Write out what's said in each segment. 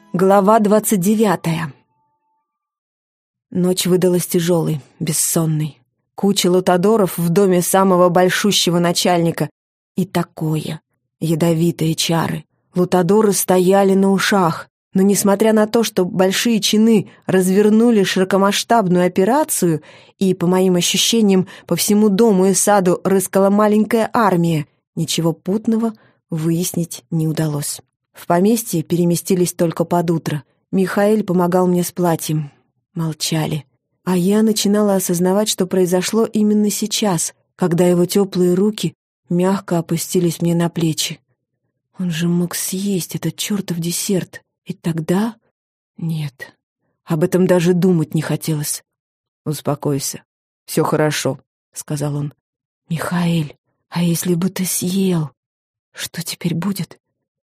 Глава 29. Ночь выдалась тяжелой, бессонной. Куча лутадоров в доме самого большущего начальника. И такое. Ядовитые чары. Лутадоры стояли на ушах. Но несмотря на то, что большие чины развернули широкомасштабную операцию, и, по моим ощущениям, по всему дому и саду рыскала маленькая армия, ничего путного выяснить не удалось. В поместье переместились только под утро. Михаэль помогал мне с платьем. Молчали. А я начинала осознавать, что произошло именно сейчас, когда его теплые руки мягко опустились мне на плечи. Он же мог съесть этот чертов десерт. И тогда... Нет, об этом даже думать не хотелось. «Успокойся, все хорошо», — сказал он. «Михаэль, а если бы ты съел? Что теперь будет?»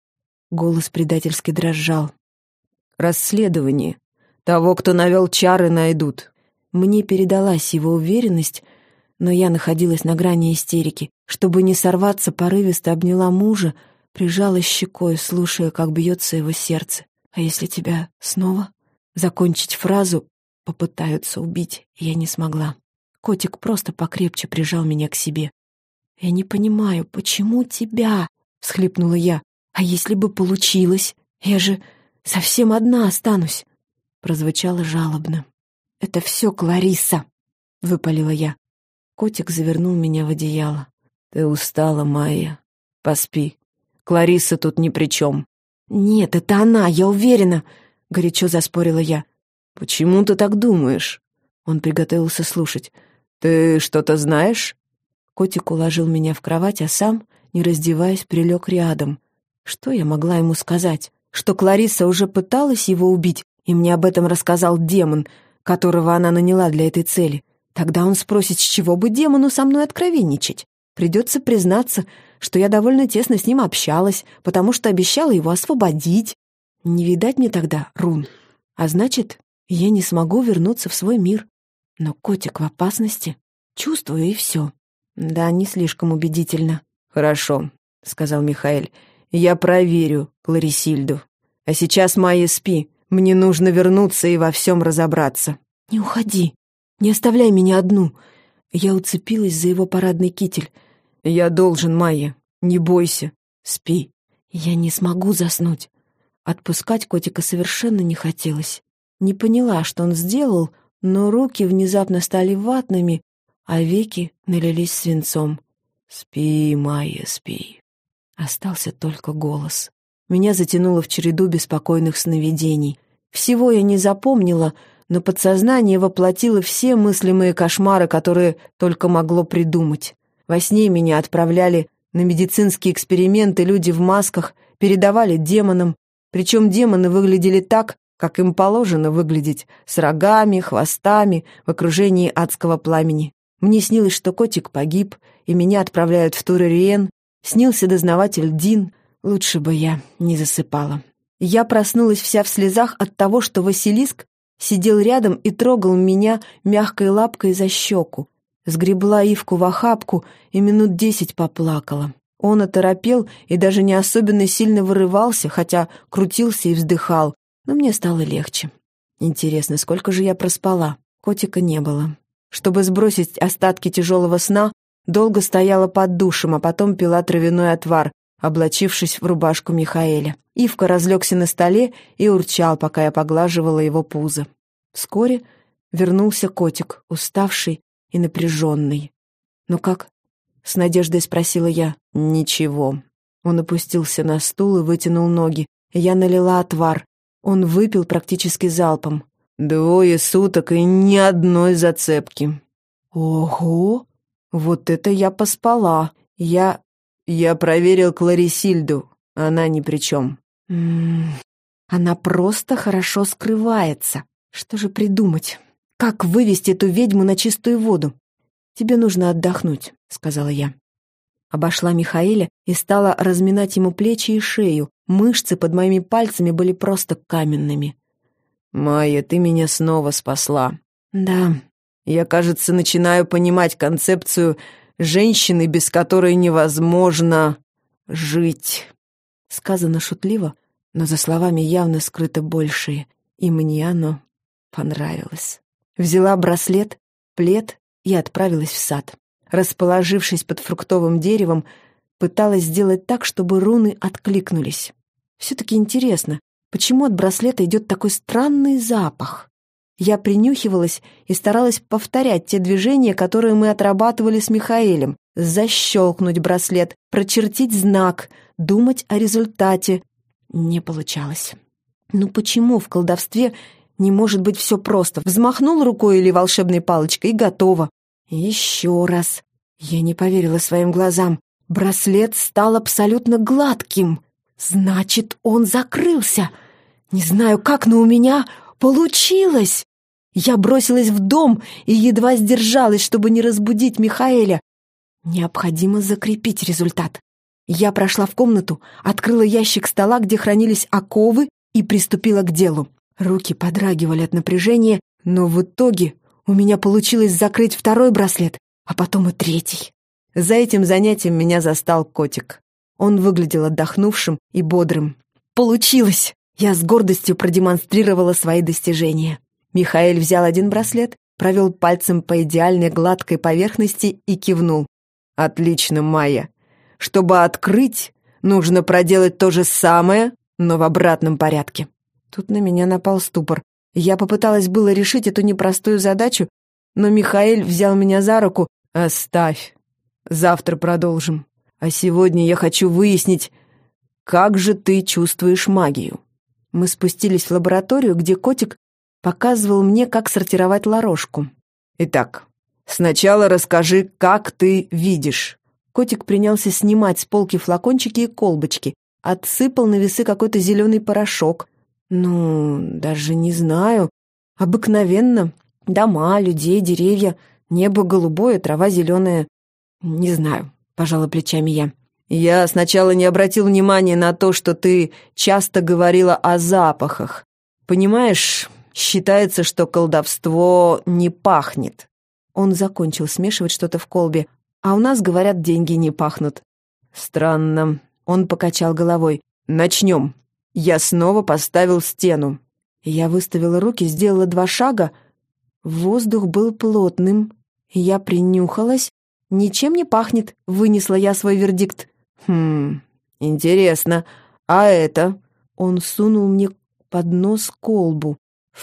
Голос предательски дрожал. «Расследование. Того, кто навел чары, найдут». Мне передалась его уверенность, но я находилась на грани истерики. Чтобы не сорваться, порывисто обняла мужа, прижалась щекой, слушая, как бьется его сердце. «А если тебя снова?» Закончить фразу «попытаются убить» я не смогла. Котик просто покрепче прижал меня к себе. «Я не понимаю, почему тебя?» — всхлипнула я. «А если бы получилось? Я же совсем одна останусь!» Прозвучало жалобно. «Это все Кларисса!» — выпалила я. Котик завернул меня в одеяло. «Ты устала, Майя. Поспи. Кларисса тут ни при чем». «Нет, это она, я уверена!» — горячо заспорила я. «Почему ты так думаешь?» Он приготовился слушать. «Ты что-то знаешь?» Котик уложил меня в кровать, а сам, не раздеваясь, прилег рядом. Что я могла ему сказать? Что Кларисса уже пыталась его убить, и мне об этом рассказал демон, которого она наняла для этой цели. Тогда он спросит, с чего бы демону со мной откровенничать. Придется признаться, что я довольно тесно с ним общалась, потому что обещала его освободить. Не видать мне тогда рун. А значит, я не смогу вернуться в свой мир. Но котик в опасности. Чувствую, и все. Да, не слишком убедительно. «Хорошо», — сказал Михаэль. «Я проверю Кларисильду. А сейчас, Майя, спи. Мне нужно вернуться и во всем разобраться». «Не уходи. Не оставляй меня одну». Я уцепилась за его парадный китель. «Я должен, Майя. Не бойся. Спи». Я не смогу заснуть. Отпускать котика совершенно не хотелось. Не поняла, что он сделал, но руки внезапно стали ватными, а веки налились свинцом. «Спи, Майя, спи». Остался только голос. Меня затянуло в череду беспокойных сновидений. Всего я не запомнила, но подсознание воплотило все мыслимые кошмары, которые только могло придумать. Во сне меня отправляли на медицинские эксперименты, люди в масках передавали демонам, причем демоны выглядели так, как им положено выглядеть, с рогами, хвостами, в окружении адского пламени. Мне снилось, что котик погиб, и меня отправляют в Тур-Эриен. Снился дознаватель Дин. Лучше бы я не засыпала. Я проснулась вся в слезах от того, что Василиск сидел рядом и трогал меня мягкой лапкой за щеку. Сгребла Ивку в охапку и минут 10 поплакала. Он оторопел и даже не особенно сильно вырывался, хотя крутился и вздыхал, но мне стало легче. Интересно, сколько же я проспала? Котика не было. Чтобы сбросить остатки тяжелого сна, долго стояла под душем, а потом пила травяной отвар, облачившись в рубашку Михаэля. Ивка разлегся на столе и урчал, пока я поглаживала его пузо. Вскоре вернулся котик, уставший и напряженный. «Ну как?» — с надеждой спросила я. «Ничего». Он опустился на стул и вытянул ноги. Я налила отвар. Он выпил практически залпом. 2 суток и ни одной зацепки. «Ого! Вот это я поспала! Я проверил Кларисильду. Она ни при чем». Она просто хорошо скрывается. Что же придумать? Как вывести эту ведьму на чистую воду? «Тебе нужно отдохнуть», — сказала я. Обошла Михаэля и стала разминать ему плечи и шею. Мышцы под моими пальцами были просто каменными. «Майя, ты меня снова спасла». «Да». «Я, кажется, начинаю понимать концепцию женщины, без которой невозможно жить». Сказано шутливо, Но за словами явно скрыто большее, и мне оно понравилось. Взяла браслет, плед и отправилась в сад. Расположившись под фруктовым деревом, пыталась сделать так, чтобы руны откликнулись. Все-таки интересно, почему от браслета идет такой странный запах? Я принюхивалась и старалась повторять те движения, которые мы отрабатывали с Михаэлем. Защелкнуть браслет, прочертить знак, думать о результате. Не получалось. Ну почему в колдовстве не может быть все просто? Взмахнул рукой или волшебной палочкой и готово. Еще раз. Я не поверила своим глазам. Браслет стал абсолютно гладким. Значит, он закрылся. Не знаю как, но у меня получилось. Я бросилась в дом и едва сдержалась, чтобы не разбудить Михаэля. Необходимо закрепить результат. Я прошла в комнату, открыла ящик стола, где хранились оковы, и приступила к делу. Руки подрагивали от напряжения, но в итоге у меня получилось закрыть второй браслет, а потом и третий. За этим занятием меня застал котик. Он выглядел отдохнувшим и бодрым. Получилось! Я с гордостью продемонстрировала свои достижения. Михаэль взял один браслет, провел пальцем по идеальной гладкой поверхности и кивнул. «Отлично, Майя. Чтобы открыть, нужно проделать то же самое, но в обратном порядке». Тут на меня напал ступор. Я попыталась было решить эту непростую задачу, но Михаэль взял меня за руку. «Оставь. Завтра продолжим. А сегодня я хочу выяснить, как же ты чувствуешь магию». Мы спустились в лабораторию, где котик показывал мне, как сортировать ларошку. «Итак, сначала расскажи, как ты видишь». Котик принялся снимать с полки флакончики и колбочки, отсыпал на весы какой-то зеленый порошок. Ну, даже не знаю. Обыкновенно. Дома, людей, деревья, небо голубое, трава зеленая. Не знаю, пожала плечами я. Я сначала не обратил внимания на то, что ты часто говорила о запахах. Понимаешь, считается, что колдовство не пахнет. Он закончил смешивать что-то в колбе. А у нас, говорят, деньги не пахнут. Странно. Он покачал головой. Начнем. Я снова поставил стену. Я выставила руки, сделала 2 шага. Воздух был плотным. Я принюхалась. Ничем не пахнет, вынесла я свой вердикт. Интересно. А это? Он сунул мне под нос колбу.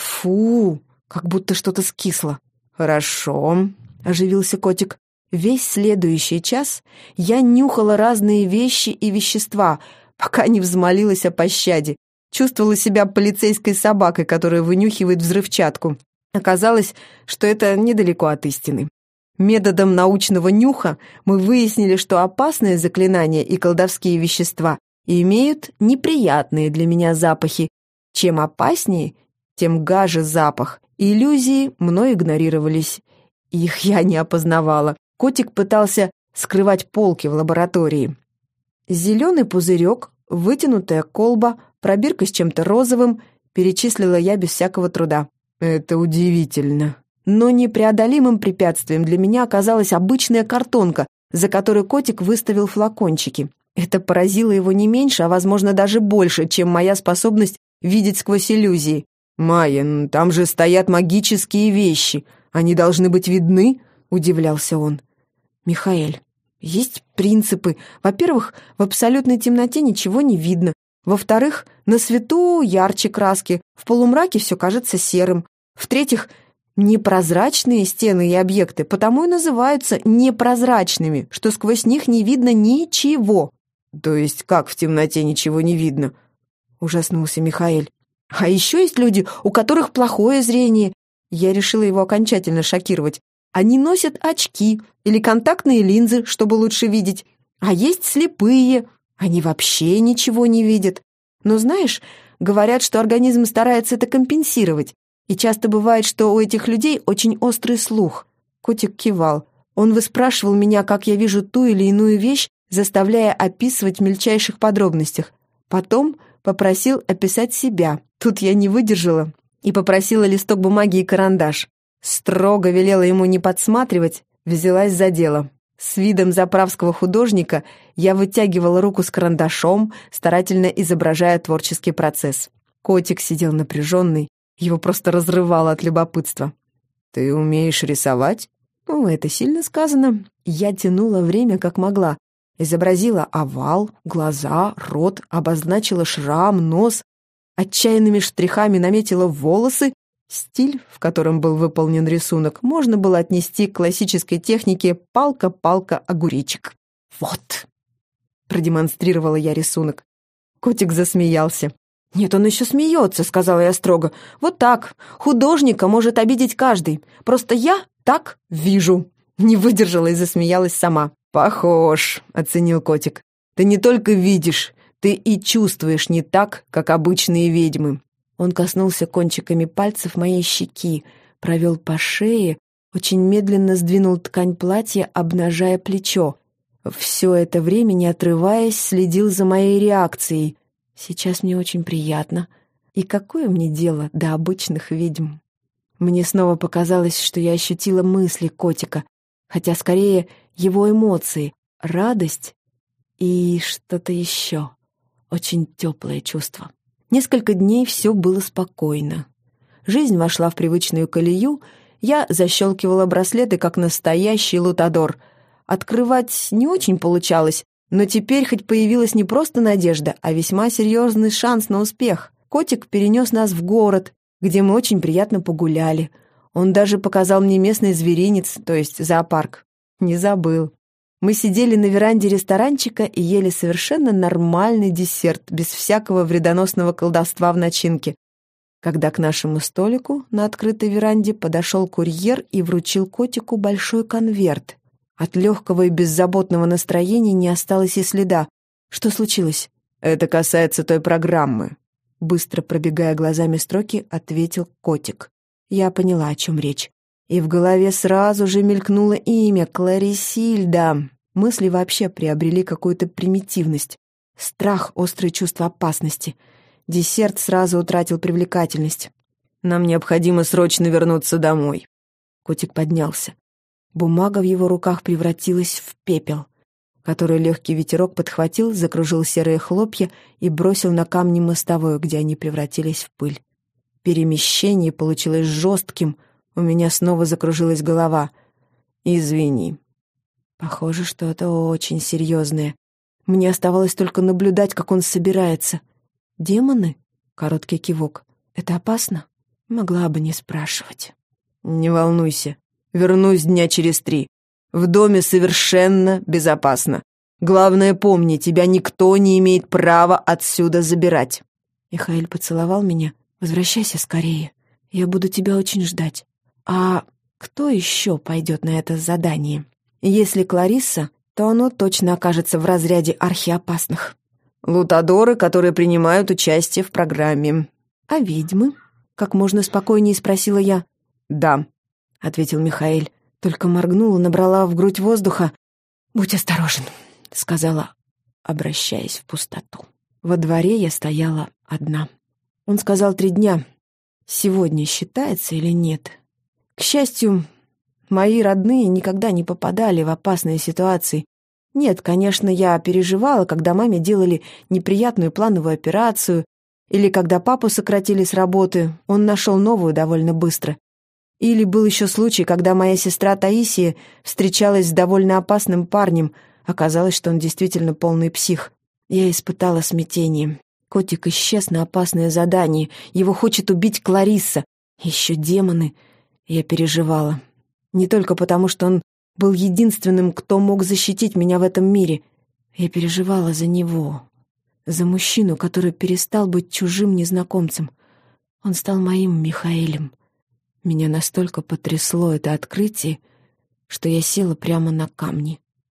Фу, как будто что-то скисло. Хорошо, оживился котик. Весь следующий час я нюхала разные вещи и вещества, пока не взмолилась о пощаде. Чувствовала себя полицейской собакой, которая вынюхивает взрывчатку. Оказалось, что это недалеко от истины. Методом научного нюха мы выяснили, что опасные заклинания и колдовские вещества имеют неприятные для меня запахи. Чем опаснее, тем гаже запах. Иллюзии мной игнорировались. Их я не опознавала. Котик пытался скрывать полки в лаборатории. Зеленый пузырек, вытянутая колба, пробирка с чем-то розовым, перечислила я без всякого труда. Это удивительно. Но непреодолимым препятствием для меня оказалась обычная картонка, за которой котик выставил флакончики. Это поразило его не меньше, а, возможно, даже больше, чем моя способность видеть сквозь иллюзии. «Майя, там же стоят магические вещи. Они должны быть видны?» — удивлялся он. «Михаэль, есть принципы. Во-первых, в абсолютной темноте ничего не видно. Во-вторых, на свету ярче краски, в полумраке все кажется серым. В-третьих, непрозрачные стены и объекты потому и называются непрозрачными, что сквозь них не видно ничего». «То есть как в темноте ничего не видно?» — ужаснулся Михаэль. «А еще есть люди, у которых плохое зрение». Я решила его окончательно шокировать. Они носят очки или контактные линзы, чтобы лучше видеть. А есть слепые, они вообще ничего не видят. Но знаешь, говорят, что организм старается это компенсировать. И часто бывает, что у этих людей очень острый слух. Котик кивал. Он выспрашивал меня, как я вижу ту или иную вещь, заставляя описывать в мельчайших подробностях. Потом попросил описать себя. Тут я не выдержала и попросила листок бумаги и карандаш. Строго велела ему не подсматривать, взялась за дело. С видом заправского художника я вытягивала руку с карандашом, старательно изображая творческий процесс. Котик сидел напряженный, его просто разрывало от любопытства. «Ты умеешь рисовать?» «Ну, это сильно сказано». Я тянула время как могла. Изобразила овал, глаза, рот, обозначила шрам, нос, отчаянными штрихами наметила волосы. Стиль, в котором был выполнен рисунок, можно было отнести к классической технике «палка-палка-огуречек». «Вот!» — продемонстрировала я рисунок. Котик засмеялся. «Нет, он еще смеется», — сказала я строго. «Вот так. Художника может обидеть каждый. Просто я так вижу». Не выдержала и засмеялась сама. «Похож», — оценил котик. «Ты не только видишь, ты и чувствуешь не так, как обычные ведьмы». Он коснулся кончиками пальцев моей щеки, провел по шее, очень медленно сдвинул ткань платья, обнажая плечо. Все это время, не отрываясь, следил за моей реакцией. Сейчас мне очень приятно. И какое мне дело до обычных ведьм? Мне снова показалось, что я ощутила мысли котика, хотя скорее его эмоции, радость и что-то еще. Очень теплое чувство. Несколько дней все было спокойно. Жизнь вошла в привычную колею, я защелкивала браслеты, как настоящий лутадор. Открывать не очень получалось, но теперь хоть появилась не просто надежда, а весьма серьезный шанс на успех. Котик перенес нас в город, где мы очень приятно погуляли. Он даже показал мне местный зверинец, то есть зоопарк. Не забыл. Мы сидели на веранде ресторанчика и ели совершенно нормальный десерт, без всякого вредоносного колдовства в начинке. Когда к нашему столику на открытой веранде подошел курьер и вручил котику большой конверт. От легкого и беззаботного настроения не осталось и следа. Что случилось? «Это касается той программы», — быстро пробегая глазами строки, ответил котик. Я поняла, о чем речь. И в голове сразу же мелькнуло имя Кларисильда. Мысли вообще приобрели какую-то примитивность. Страх, острое чувство опасности. Десерт сразу утратил привлекательность. «Нам необходимо срочно вернуться домой». Котик поднялся. Бумага в его руках превратилась в пепел, который легкий ветерок подхватил, закружил серые хлопья и бросил на камни мостовой, где они превратились в пыль. Перемещение получилось жестким, у меня снова закружилась голова. «Извини». Похоже, что это очень серьезное. Мне оставалось только наблюдать, как он собирается. «Демоны?» — короткий кивок. «Это опасно?» Могла бы не спрашивать. «Не волнуйся. Вернусь дня через 3. В доме совершенно безопасно. Главное, помни, тебя никто не имеет права отсюда забирать». Михаил поцеловал меня. «Возвращайся скорее. Я буду тебя очень ждать. А кто еще пойдет на это задание? Если Кларисса, то оно точно окажется в разряде архиопасных». «Лутадоры, которые принимают участие в программе». «А ведьмы?» — как можно спокойнее спросила я. «Да», — ответил Михаил. Только моргнула, набрала в грудь воздуха. «Будь осторожен», — сказала, обращаясь в пустоту. Во дворе я стояла одна. Он сказал 3 дня. Сегодня считается или нет? К счастью, мои родные никогда не попадали в опасные ситуации. Нет, конечно, я переживала, когда маме делали неприятную плановую операцию, или когда папу сократили с работы, он нашел новую довольно быстро. Или был еще случай, когда моя сестра Таисия встречалась с довольно опасным парнем. Оказалось, что он действительно полный псих. Я испытала смятение. Котик исчез на опасное задание. Его хочет убить Кларисса. Еще демоны. Я переживала. Не только потому, что он был единственным, кто мог защитить меня в этом мире. Я переживала за него. За мужчину, который перестал быть чужим незнакомцем. Он стал моим Михаэлем. Меня настолько потрясло это открытие, что я села прямо на камни.